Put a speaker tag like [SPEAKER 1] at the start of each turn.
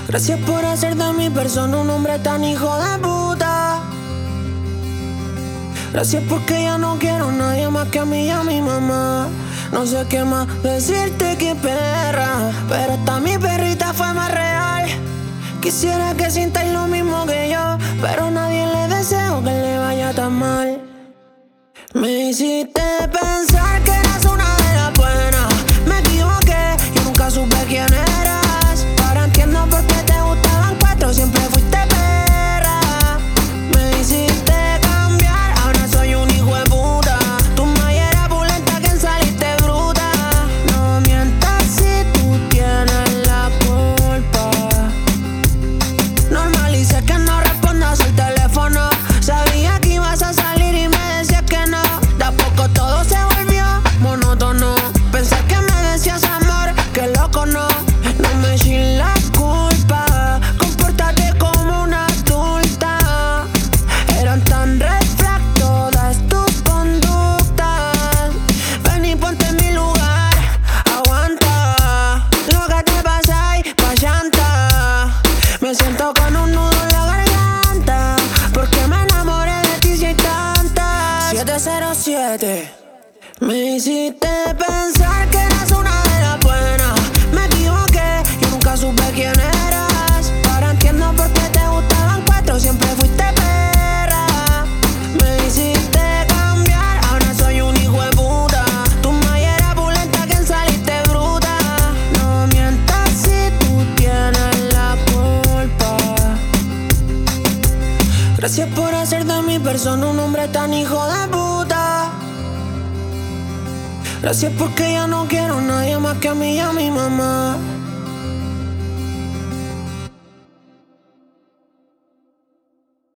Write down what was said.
[SPEAKER 1] Gracias por hacer de mi persona un hombre tan hijo de puta. Gracias porque ya no quiero a nadie más que a mí y a mi mamá. No sé qué más decirte que perra, pero esta mi perrita fue más real. Quisiera que sintáis lo mismo que yo, pero a nadie le deseo que le vaya tan mal. Me hiciste pensar que eras una de las buenas. Me equivoqué, yo nunca supe quién eras. Ahora entiendo por qué te gustaban cuatro, siempre fuiste perra. Me hiciste cambiar, ahora soy un hijo de puta. Tu malla era pulenta, que saliste bruta. No mientas si tú tienes la culpa. Normalicé que no respondas al teléfono. Sabía que ibas a salir y me decías que no. De a poco todo se volvió monótono. Pensé que me decías amor, que loco no. No me eches la culpa. Compórtate como una adulta. Eran tan red flag todas tus conductas. Ven y ponte en mi lugar. Aguanta lo que te pasa y pa' llanta. Me siento con un nudo en la garganta, porque me enamoré de ti si hay tantas. 707. Me hiciste pensar que eras una de las buenas. Me equivoqué, yo nunca supe quién eras. Ahora entiendo por qué te gustaban cuatro, siempre fuiste perra. Me hiciste cambiar, ahora soy un hijo de puta. Tu malla era pulenta, que saliste bruta. No mientas si tú tienes la culpa. Gracias por hacer de mi persona un hombre tan hijo de puta. Gracias porque ya no quiero a nadie más que a mí y a mi mamá.